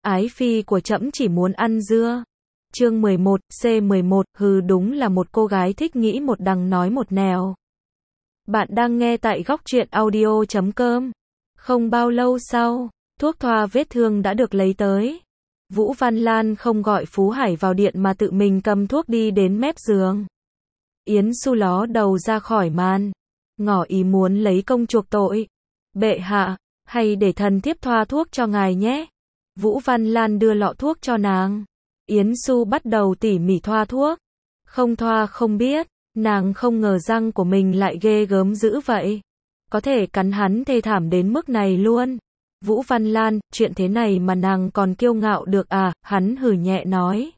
Ái phi của trẫm chỉ muốn ăn dưa. Chương 11, C11, hừ đúng là một cô gái thích nghĩ một đằng nói một nẻo. Bạn đang nghe tại góc truyện audio.com. Không bao lâu sau, thuốc thoa vết thương đã được lấy tới. Vũ Văn Lan không gọi Phú Hải vào điện mà tự mình cầm thuốc đi đến mép giường. Yến Xu ló đầu ra khỏi màn, ngỏ ý muốn lấy công chuộc tội. Bệ hạ, hay để thần thiếp thoa thuốc cho ngài nhé. Vũ Văn Lan đưa lọ thuốc cho nàng. Yến Xu bắt đầu tỉ mỉ thoa thuốc. Không thoa không biết, nàng không ngờ răng của mình lại ghê gớm dữ vậy. Có thể cắn hắn thê thảm đến mức này luôn. Vũ Văn Lan, chuyện thế này mà nàng còn kiêu ngạo được à, hắn hừ nhẹ nói.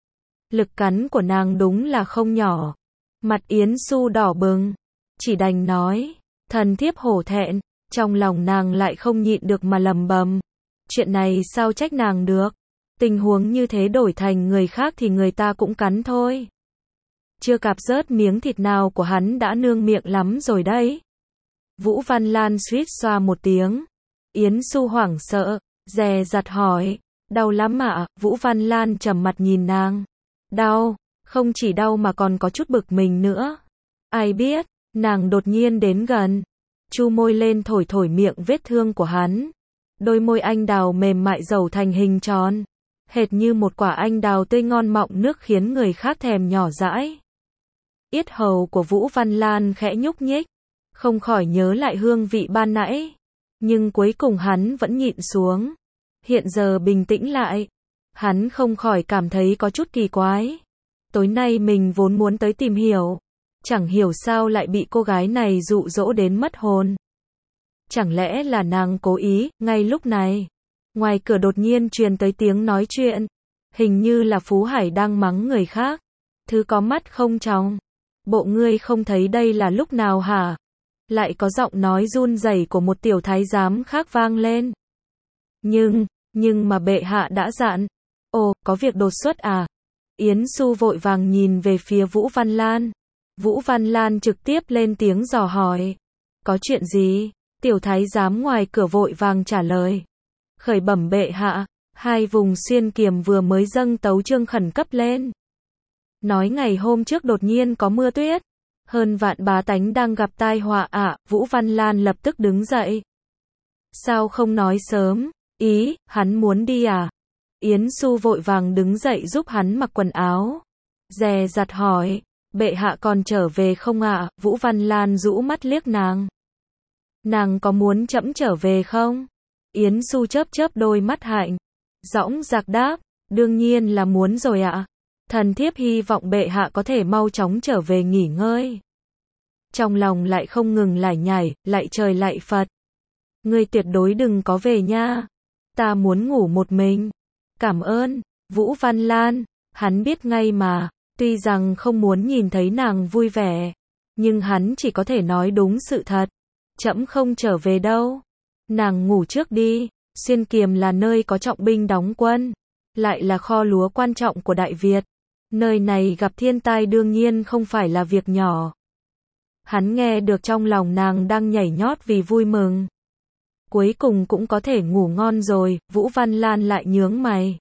Lực cắn của nàng đúng là không nhỏ. Mặt Yến Xu đỏ bừng, chỉ đành nói, thần thiếp hổ thẹn, trong lòng nàng lại không nhịn được mà lầm bầm. Chuyện này sao trách nàng được, tình huống như thế đổi thành người khác thì người ta cũng cắn thôi. Chưa cạp rớt miếng thịt nào của hắn đã nương miệng lắm rồi đấy. Vũ Văn Lan suýt xoa một tiếng. Yến Xu hoảng sợ, dè dặt hỏi, đau lắm ạ? Vũ Văn Lan trầm mặt nhìn nàng. Đau, không chỉ đau mà còn có chút bực mình nữa. Ai biết, nàng đột nhiên đến gần, chu môi lên thổi thổi miệng vết thương của hắn. Đôi môi anh đào mềm mại dầu thành hình tròn, hệt như một quả anh đào tươi ngon mọng nước khiến người khác thèm nhỏ dãi. Yết hầu của Vũ Văn Lan khẽ nhúc nhích, không khỏi nhớ lại hương vị ban nãy. Nhưng cuối cùng hắn vẫn nhịn xuống. Hiện giờ bình tĩnh lại, hắn không khỏi cảm thấy có chút kỳ quái. Tối nay mình vốn muốn tới tìm hiểu, chẳng hiểu sao lại bị cô gái này dụ dỗ đến mất hồn. Chẳng lẽ là nàng cố ý? Ngay lúc này, ngoài cửa đột nhiên truyền tới tiếng nói chuyện. Hình như là Phú Hải đang mắng người khác. Thứ có mắt không tròng, bộ ngươi không thấy đây là lúc nào hả? Lại có giọng nói run rẩy của một tiểu thái giám khác vang lên. Nhưng mà bệ hạ đã dặn. Ồ, có việc đột xuất à? Yến Xu vội vàng nhìn về phía Vũ Văn Lan. Vũ Văn Lan trực tiếp lên tiếng dò hỏi. Có chuyện gì? Tiểu thái giám ngoài cửa vội vàng trả lời. Khởi bẩm bệ hạ, hai vùng xuyên kiềm vừa mới dâng tấu chương khẩn cấp lên. Nói ngày hôm trước đột nhiên có mưa tuyết. Hơn vạn bá tánh đang gặp tai họa ạ. Vũ Văn Lan lập tức đứng dậy. Sao không nói sớm? Ý, hắn muốn đi à? Yến Xu vội vàng đứng dậy giúp hắn mặc quần áo. Dè dặt hỏi, bệ hạ còn trở về không ạ? Vũ Văn Lan rũ mắt liếc nàng. Nàng có muốn trẫm trở về không? Yến Xu chớp chớp đôi mắt hạnh, dõng dạc đáp, đương nhiên là muốn rồi ạ. Thần thiếp hy vọng bệ hạ có thể mau chóng trở về nghỉ ngơi. Trong lòng lại không ngừng lải nhải, lạy trời lạy Phật. Ngươi tuyệt đối đừng có về nha. Ta muốn ngủ một mình. Cảm ơn, Vũ Văn Lan. Hắn biết ngay mà, tuy rằng không muốn nhìn thấy nàng vui vẻ, nhưng hắn chỉ có thể nói đúng sự thật. Trẫm không trở về đâu. Nàng ngủ trước đi. Xuyên Kiềm là nơi có trọng binh đóng quân, lại là kho lúa quan trọng của Đại Việt. Nơi này gặp thiên tai đương nhiên không phải là việc nhỏ. Hắn nghe được trong lòng nàng đang nhảy nhót vì vui mừng. Cuối cùng cũng có thể ngủ ngon rồi. Vũ Văn Lan lại nhướng mày.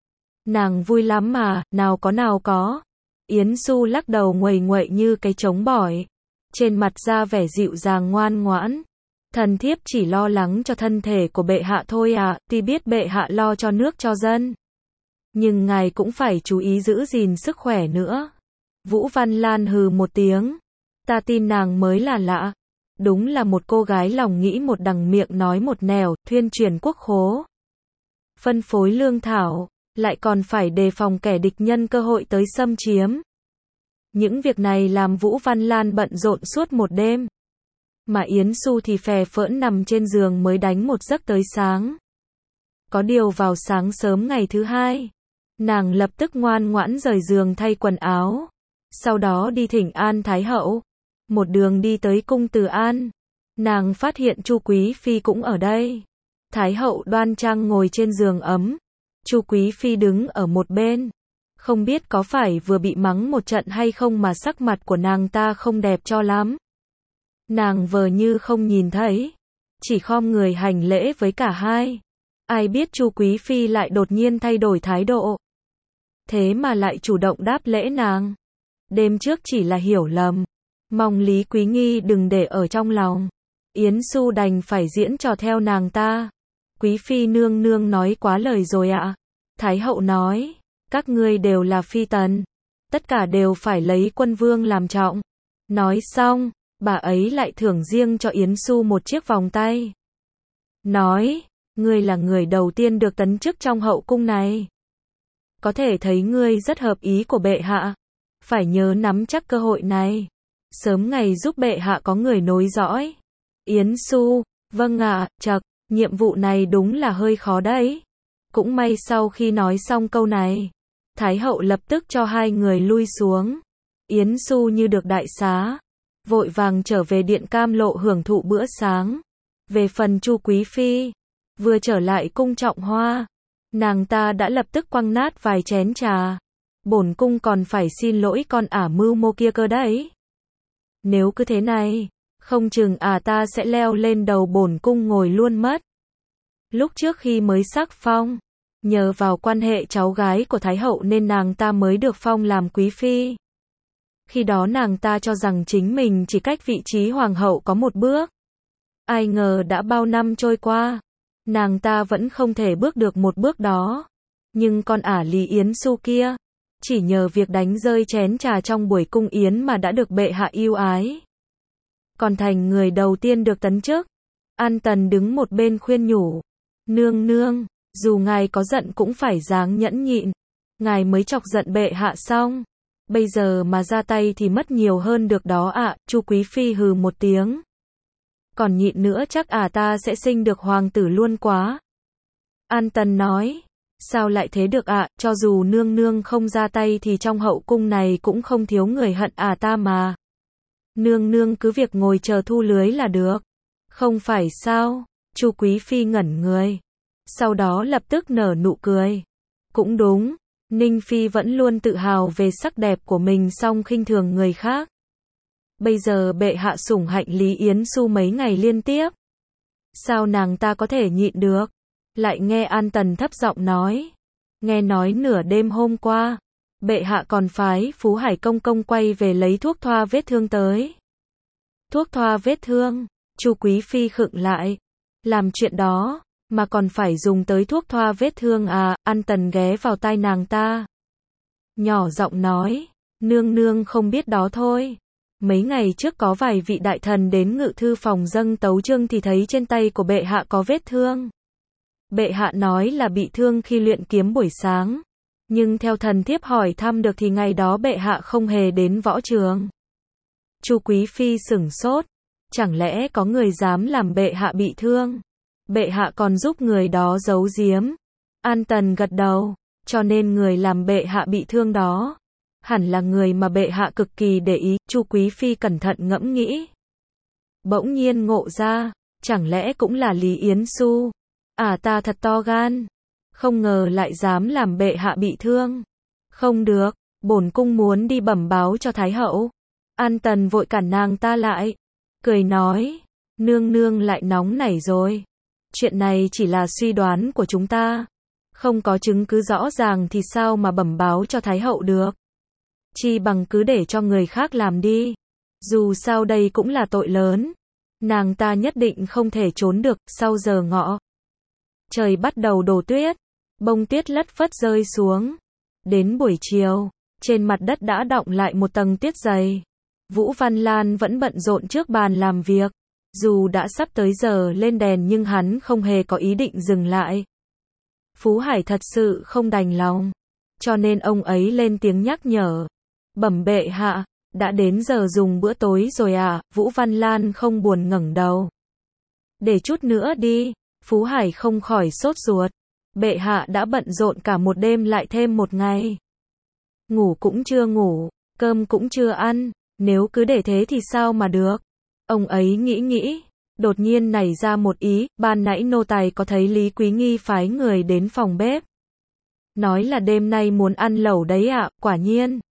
Nàng vui lắm mà, nào có. Yến Xu lắc đầu nguầy nguậy như cái trống bỏi. Trên mặt ra vẻ dịu dàng ngoan ngoãn. Thần thiếp chỉ lo lắng cho thân thể của bệ hạ thôi à, tuy biết bệ hạ lo cho nước cho dân. Nhưng ngài cũng phải chú ý giữ gìn sức khỏe nữa. Vũ Văn Lan hừ một tiếng. Ta tin nàng mới là lạ. Đúng là một cô gái lòng nghĩ một đằng miệng nói một nẻo, thuyên truyền quốc khố. Phân phối lương thảo, lại còn phải đề phòng kẻ địch nhân cơ hội tới xâm chiếm. Những việc này làm Vũ Văn Lan bận rộn suốt một đêm. Mà Yến Xu thì phè phỡn nằm trên giường mới đánh một giấc tới sáng. Có điều vào sáng sớm ngày thứ hai, nàng lập tức ngoan ngoãn rời giường thay quần áo. Sau đó đi thỉnh an Thái hậu. Một đường đi tới cung Từ An, nàng phát hiện Chu Quý Phi cũng ở đây. Thái hậu đoan trang ngồi trên giường ấm. Chu Quý Phi đứng ở một bên. Không biết có phải vừa bị mắng một trận hay không mà sắc mặt của nàng ta không đẹp cho lắm. Nàng vờ như không nhìn thấy, chỉ khom người hành lễ với cả hai. Ai biết Chu Quý Phi lại đột nhiên thay đổi thái độ. Thế mà lại chủ động đáp lễ nàng. Đêm trước chỉ là hiểu lầm. Mong Lý Quý Nghi đừng để ở trong lòng. Yến Xu đành phải diễn trò theo nàng ta. Quý Phi nương nương nói quá lời rồi ạ. Thái hậu nói, các ngươi đều là phi tần. Tất cả đều phải lấy quân vương làm trọng. Nói xong, bà ấy lại thưởng riêng cho Yến Xu một chiếc vòng tay. Nói, ngươi là người đầu tiên được tấn chức trong hậu cung này. Có thể thấy ngươi rất hợp ý của bệ hạ. Phải nhớ nắm chắc cơ hội này. Sớm ngày giúp bệ hạ có người nối dõi. Yến Xu, vâng ạ, chậc, nhiệm vụ này đúng là hơi khó đấy. Cũng may sau khi nói xong câu này, Thái hậu lập tức cho hai người lui xuống. Yến Xu như được đại xá, vội vàng trở về điện cam lộ hưởng thụ bữa sáng. Về phần Chu Quý Phi, vừa trở lại cung Trọng Hoa, nàng ta đã lập tức quăng nát vài chén trà. Bổn cung còn phải xin lỗi con ả mưu mô kia cơ đấy. Nếu cứ thế này, không chừng ta sẽ leo lên đầu bổn cung ngồi luôn mất. Lúc trước khi mới sắc phong, nhờ vào quan hệ cháu gái của Thái hậu nên nàng ta mới được phong làm quý phi. Khi đó nàng ta cho rằng chính mình chỉ cách vị trí hoàng hậu có một bước. Ai ngờ đã bao năm trôi qua, nàng ta vẫn không thể bước được một bước đó. Nhưng con ả Lý Yến Xu kia, chỉ nhờ việc đánh rơi chén trà trong buổi cung yến mà đã được bệ hạ yêu ái. Còn thành người đầu tiên được tấn chức. An Tần đứng một bên khuyên nhủ. Nương nương, dù ngài có giận cũng phải dáng nhẫn nhịn. Ngài mới chọc giận bệ hạ xong. Bây giờ mà ra tay thì mất nhiều hơn được đó ạ. Chu Quý Phi hừ một tiếng. Còn nhịn nữa chắc ta sẽ sinh được hoàng tử luôn quá. An Tần nói. Sao lại thế được ạ, cho dù nương nương không ra tay thì trong hậu cung này cũng không thiếu người hận ta mà. Nương nương cứ việc ngồi chờ thu lưới là được. Không phải sao? Chu Quý Phi ngẩn người. Sau đó lập tức nở nụ cười. Cũng đúng, Ninh Phi vẫn luôn tự hào về sắc đẹp của mình song khinh thường người khác. Bây giờ bệ hạ sủng hạnh Lý Yến Xu mấy ngày liên tiếp. Sao nàng ta có thể nhịn được? Lại nghe An Tần thấp giọng nói. Nghe nói nửa đêm hôm qua, bệ hạ còn phái Phú Hải công công quay về lấy thuốc thoa vết thương tới. Thuốc thoa vết thương, Chu Quý Phi khựng lại. Làm chuyện đó, mà còn phải dùng tới thuốc thoa vết thương à? An Tần ghé vào tai nàng ta. Nhỏ giọng nói, nương nương không biết đó thôi. Mấy ngày trước có vài vị đại thần đến ngự thư phòng dâng tấu chương thì thấy trên tay của bệ hạ có vết thương. Bệ hạ nói là bị thương khi luyện kiếm buổi sáng. Nhưng theo thần thiếp hỏi thăm được thì ngày đó bệ hạ không hề đến võ trường. Chu Quý Phi sửng sốt. Chẳng lẽ có người dám làm bệ hạ bị thương? Bệ hạ còn giúp người đó giấu giếm. An Tần gật đầu. Cho nên người làm bệ hạ bị thương đó hẳn là người mà bệ hạ cực kỳ để ý. Chu Quý Phi cẩn thận ngẫm nghĩ. Bỗng nhiên ngộ ra. Chẳng lẽ cũng là Lý Yến Xu? Ta thật to gan. Không ngờ lại dám làm bệ hạ bị thương. Không được, bổn cung muốn đi bẩm báo cho Thái hậu. An Tần vội cản nàng ta lại. Cười nói, nương nương lại nóng nảy rồi. Chuyện này chỉ là suy đoán của chúng ta. Không có chứng cứ rõ ràng thì sao mà bẩm báo cho Thái hậu được. Chi bằng cứ để cho người khác làm đi. Dù sao đây cũng là tội lớn. Nàng ta nhất định không thể trốn được. Sau giờ ngọ, trời bắt đầu đổ tuyết. Bông tuyết lất phất rơi xuống. Đến buổi chiều, trên mặt đất đã đọng lại một tầng tuyết dày. Vũ Văn Lan vẫn bận rộn trước bàn làm việc. Dù đã sắp tới giờ lên đèn nhưng hắn không hề có ý định dừng lại. Phú Hải thật sự không đành lòng. Cho nên ông ấy lên tiếng nhắc nhở. Bẩm bệ hạ, đã đến giờ dùng bữa tối rồi à? Vũ Văn Lan không buồn ngẩng đầu. Để chút nữa đi. Phú Hải không khỏi sốt ruột. Bệ hạ đã bận rộn cả một đêm lại thêm một ngày. Ngủ cũng chưa ngủ, cơm cũng chưa ăn. Nếu cứ để thế thì sao mà được? Ông ấy nghĩ, đột nhiên nảy ra một ý. Ban nãy nô tài có thấy Lý Quý Nghi phái người đến phòng bếp. Nói là đêm nay muốn ăn lẩu đấy ạ. Quả nhiên.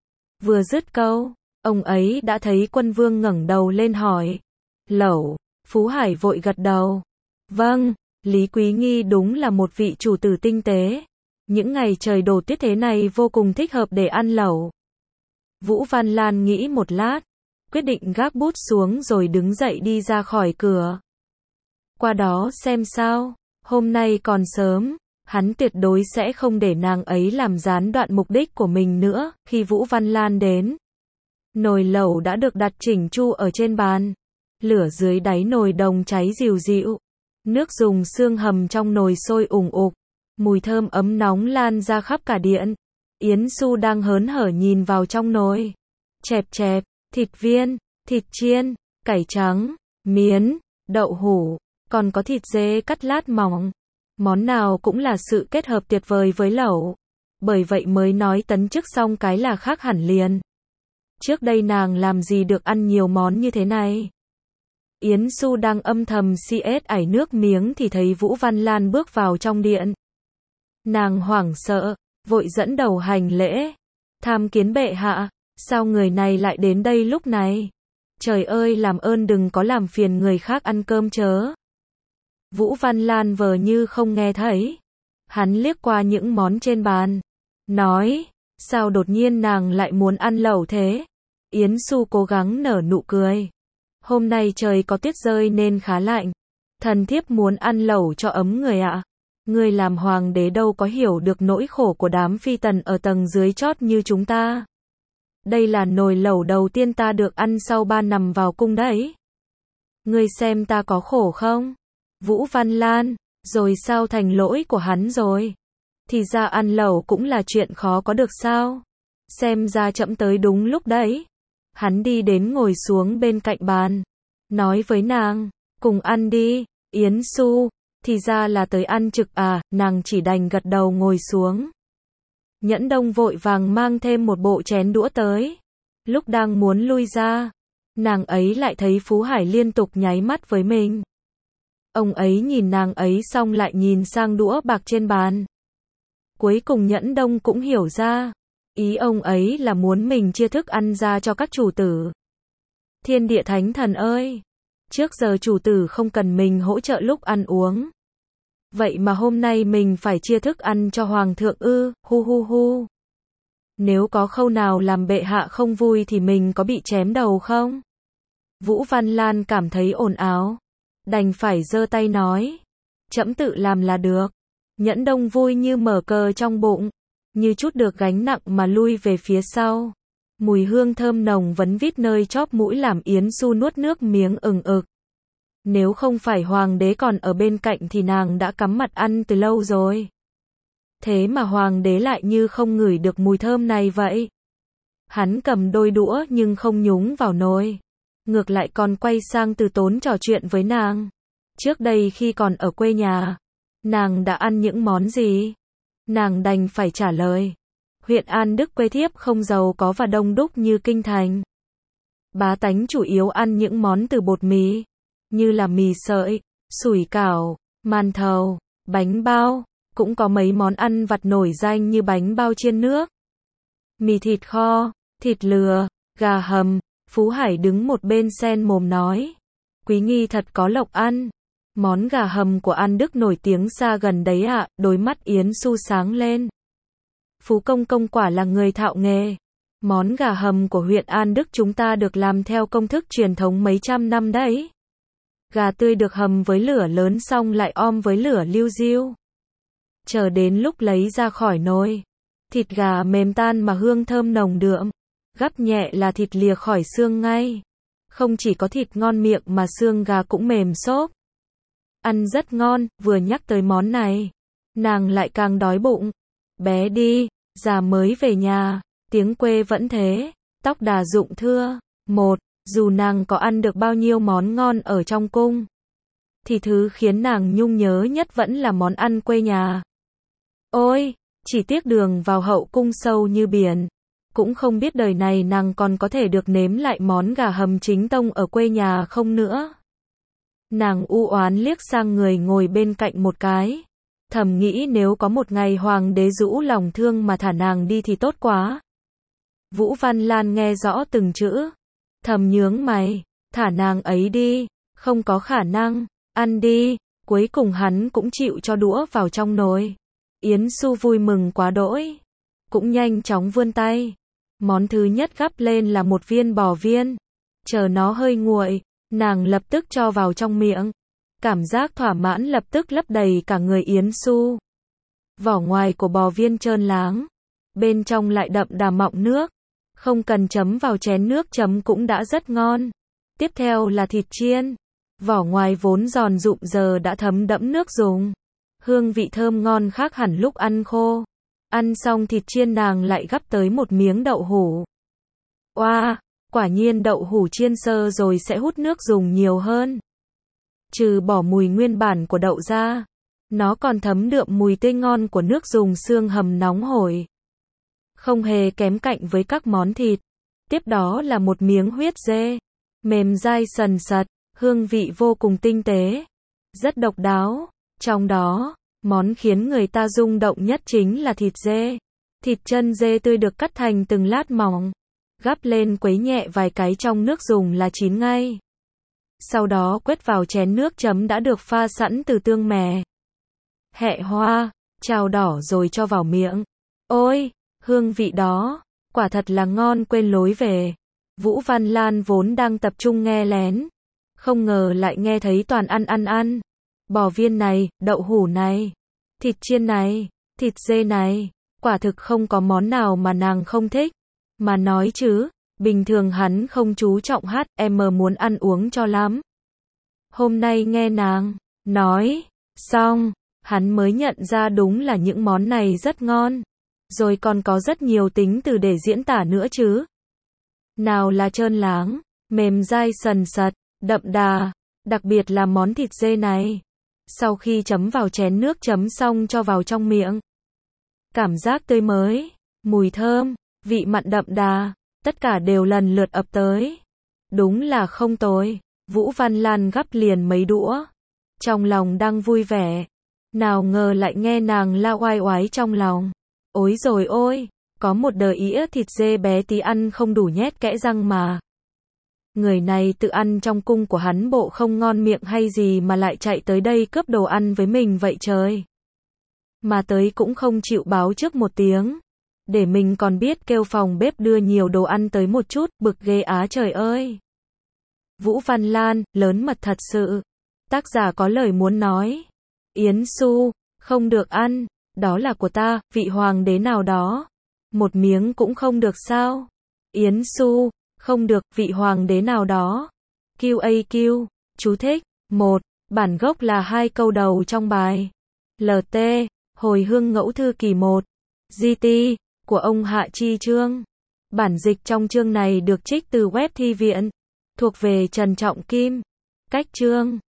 Vừa dứt câu, ông ấy đã thấy Quân Vương ngẩng đầu lên hỏi. Lẩu? Phú Hải vội gật đầu. Vâng, Lý Quý Nghi đúng là một vị chủ tử tinh tế. Những ngày trời đổ tuyết thế này vô cùng thích hợp để ăn lẩu. Vũ Văn Lan nghĩ một lát, quyết định gác bút xuống rồi đứng dậy đi ra khỏi cửa. Qua đó xem sao, hôm nay còn sớm, hắn tuyệt đối sẽ không để nàng ấy làm gián đoạn mục đích của mình nữa. Khi Vũ Văn Lan đến, nồi lẩu đã được đặt chỉnh chu ở trên bàn. Lửa dưới đáy nồi đồng cháy dịu dịu. Nước dùng xương hầm trong nồi sôi ủng ục. Mùi thơm ấm nóng lan ra khắp cả điện. Yến Xu đang hớn hở nhìn vào trong nồi. Chẹp chẹp, thịt viên, thịt chiên, cải trắng, miến, đậu hũ, còn có thịt dê cắt lát mỏng. Món nào cũng là sự kết hợp tuyệt vời với lẩu. Bởi vậy mới nói tấn chức xong cái là khác hẳn liền. Trước đây nàng làm gì được ăn nhiều món như thế này. Yến Xu đang âm thầm ải nước miếng thì thấy Vũ Văn Lan bước vào trong điện. Nàng hoảng sợ, vội dẫn đầu hành lễ. Tham kiến bệ hạ, sao người này lại đến đây lúc này? Trời ơi, làm ơn đừng có làm phiền người khác ăn cơm chớ. Vũ Văn Lan vờ như không nghe thấy. Hắn liếc qua những món trên bàn, nói, sao đột nhiên nàng lại muốn ăn lẩu thế? Yến Xu cố gắng nở nụ cười. Hôm nay trời có tuyết rơi nên khá lạnh. Thần thiếp muốn ăn lẩu cho ấm người ạ. Người làm hoàng đế đâu có hiểu được nỗi khổ của đám phi tần ở tầng dưới chót như chúng ta. Đây là nồi lẩu đầu tiên ta được ăn sau 3 năm vào cung đấy. Ngươi xem ta có khổ không? Vũ Văn Lan, rồi sao thành lỗi của hắn rồi? Thì ra ăn lẩu cũng là chuyện khó có được sao? Xem ra trẫm tới đúng lúc đấy. Hắn đi đến ngồi xuống bên cạnh bàn, nói với nàng, cùng ăn đi. Yến Xu, thì ra là tới ăn trực à? Nàng chỉ đành gật đầu ngồi xuống. Nhẫn Đông vội vàng mang thêm một bộ chén đũa tới. Lúc đang muốn lui ra, nàng ấy lại thấy Phú Hải liên tục nháy mắt với mình. Ông ấy nhìn nàng ấy xong lại nhìn sang đũa bạc trên bàn. Cuối cùng Nhẫn Đông cũng hiểu ra. Ý ông ấy là muốn mình chia thức ăn ra cho các chủ tử. Thiên địa thánh thần ơi! Trước giờ chủ tử không cần mình hỗ trợ lúc ăn uống. Vậy mà hôm nay mình phải chia thức ăn cho hoàng thượng ư, hu hu hu. Nếu có khâu nào làm bệ hạ không vui thì mình có bị chém đầu không? Vũ Văn Lan cảm thấy ồn ào. Đành phải giơ tay nói. Trẫm tự làm là được. Nhẫn Đông vui như mở cờ trong bụng. Như chút được gánh nặng mà lui về phía sau. Mùi hương thơm nồng vấn vít nơi chóp mũi làm Yến Xu nuốt nước miếng ừng ực. Nếu không phải hoàng đế còn ở bên cạnh thì nàng đã cắm mặt ăn từ lâu rồi. Thế mà hoàng đế lại như không ngửi được mùi thơm này vậy. Hắn cầm đôi đũa nhưng không nhúng vào nồi. Ngược lại còn quay sang từ tốn trò chuyện với nàng. Trước đây khi còn ở quê nhà, nàng đã ăn những món gì? Nàng đành phải trả lời. Huyện An Đức quê thiếp không giàu có và đông đúc như kinh thành. Bá tánh chủ yếu ăn những món từ bột mì, như là mì sợi, sủi cảo, màn thầu, bánh bao, cũng có mấy món ăn vặt nổi danh như bánh bao chiên nước, mì thịt kho, thịt lừa, gà hầm. Phú Hải đứng một bên sen mồm nói. Quý Nghi thật có lộc ăn. Món gà hầm của An Đức nổi tiếng xa gần đấy ạ. Đôi mắt Yến Xu sáng lên. Phú Công Công quả là người thạo nghề. Món gà hầm của huyện An Đức chúng ta được làm theo công thức truyền thống mấy trăm năm đấy. Gà tươi được hầm với lửa lớn xong lại om với lửa liu riu. Chờ đến lúc lấy ra khỏi nồi, thịt gà mềm tan mà hương thơm nồng đượm. Gắp nhẹ là thịt lìa khỏi xương ngay. Không chỉ có thịt ngon miệng mà xương gà cũng mềm xốp. Ăn rất ngon, vừa nhắc tới món này, nàng lại càng đói bụng. Bé đi, già mới về nhà, tiếng quê vẫn thế, tóc đà rụng thưa. Dù nàng có ăn được bao nhiêu món ngon ở trong cung, thì thứ khiến nàng nhung nhớ nhất vẫn là món ăn quê nhà. Ôi, chỉ tiếc đường vào hậu cung sâu như biển. Cũng không biết đời này nàng còn có thể được nếm lại món gà hầm chính tông ở quê nhà không nữa. Nàng u oán liếc sang người ngồi bên cạnh một cái. Thầm nghĩ nếu có một ngày hoàng đế rũ lòng thương mà thả nàng đi thì tốt quá. Vũ Văn Lan nghe rõ từng chữ. Thầm nhướng mày. Thả nàng ấy đi. Không có khả năng. Ăn đi. Cuối cùng hắn cũng chịu cho đũa vào trong nồi. Yến Xu vui mừng quá đỗi, cũng nhanh chóng vươn tay. Món thứ nhất gắp lên là một viên bò viên. Chờ nó hơi nguội, nàng lập tức cho vào trong miệng. Cảm giác thỏa mãn lập tức lấp đầy cả người Yến Xu. Vỏ ngoài của bò viên trơn láng, bên trong lại đậm đà mọng nước. Không cần chấm vào chén nước chấm cũng đã rất ngon. Tiếp theo là thịt chiên. Vỏ ngoài vốn giòn rụm giờ đã thấm đẫm nước dùng. Hương vị thơm ngon khác hẳn lúc ăn khô. Ăn xong thịt chiên nàng lại gắp tới một miếng đậu hũ. Oa, quả nhiên đậu hũ chiên sơ rồi sẽ hút nước dùng nhiều hơn. Trừ bỏ mùi nguyên bản của đậu ra, nó còn thấm đượm mùi tươi ngon của nước dùng xương hầm nóng hổi. Không hề kém cạnh với các món thịt. Tiếp đó là một miếng huyết dê, mềm dai sần sật, hương vị vô cùng tinh tế, rất độc đáo. Trong đó, món khiến người ta rung động nhất chính là thịt dê. Thịt chân dê tươi được cắt thành từng lát mỏng, gắp lên quấy nhẹ vài cái trong nước dùng là chín ngay. Sau đó quét vào chén nước chấm đã được pha sẵn từ tương mè, hẹ hoa, chào đỏ rồi cho vào miệng. Ôi, hương vị đó, quả thật là ngon quên lối về. Vũ Văn Lan vốn đang tập trung nghe lén, không ngờ lại nghe thấy toàn ăn. Bò viên này, đậu hũ này, thịt chiên này, thịt dê này, quả thực không có món nào mà nàng không thích. Mà nói chứ, bình thường hắn không chú trọng muốn ăn uống cho lắm. Hôm nay nghe nàng nói xong, hắn mới nhận ra đúng là những món này rất ngon. Rồi còn có rất nhiều tính từ để diễn tả nữa chứ. Nào là trơn láng, mềm dai sần sật, đậm đà, đặc biệt là món thịt dê này. Sau khi chấm vào chén nước chấm xong cho vào trong miệng. Cảm giác tươi mới, mùi thơm, vị mặn đậm đà, tất cả đều lần lượt ập tới. Đúng là không tồi. Vũ Văn Lan gắp liền mấy đũa. Trong lòng đang vui vẻ. Nào ngờ lại nghe nàng la oai oái trong lòng. Ối rồi ôi, có một đờ ĩa thịt dê bé tí ăn không đủ nhét kẽ răng mà. Người này tự ăn trong cung của hắn bộ không ngon miệng hay gì mà lại chạy tới đây cướp đồ ăn với mình vậy trời. Mà tới cũng không chịu báo trước một tiếng. Để mình còn biết kêu phòng bếp đưa nhiều đồ ăn tới một chút, bực ghê á trời ơi. Vũ Văn Lan, lớn mật thật sự. Tác giả có lời muốn nói. Yến Xu, không được ăn, đó là của ta, vị hoàng đế nào đó. Một miếng cũng không được sao? Yến Xu, không được, vị hoàng đế nào đó. QAQ, chú thích. 1. Bản gốc là 2 câu đầu trong bài. LT, Hồi Hương Ngẫu Thư kỳ 1. GT, của ông Hạ Chi Trương. Bản dịch trong chương này được trích từ web thi viện, thuộc về Trần Trọng Kim. Cách chương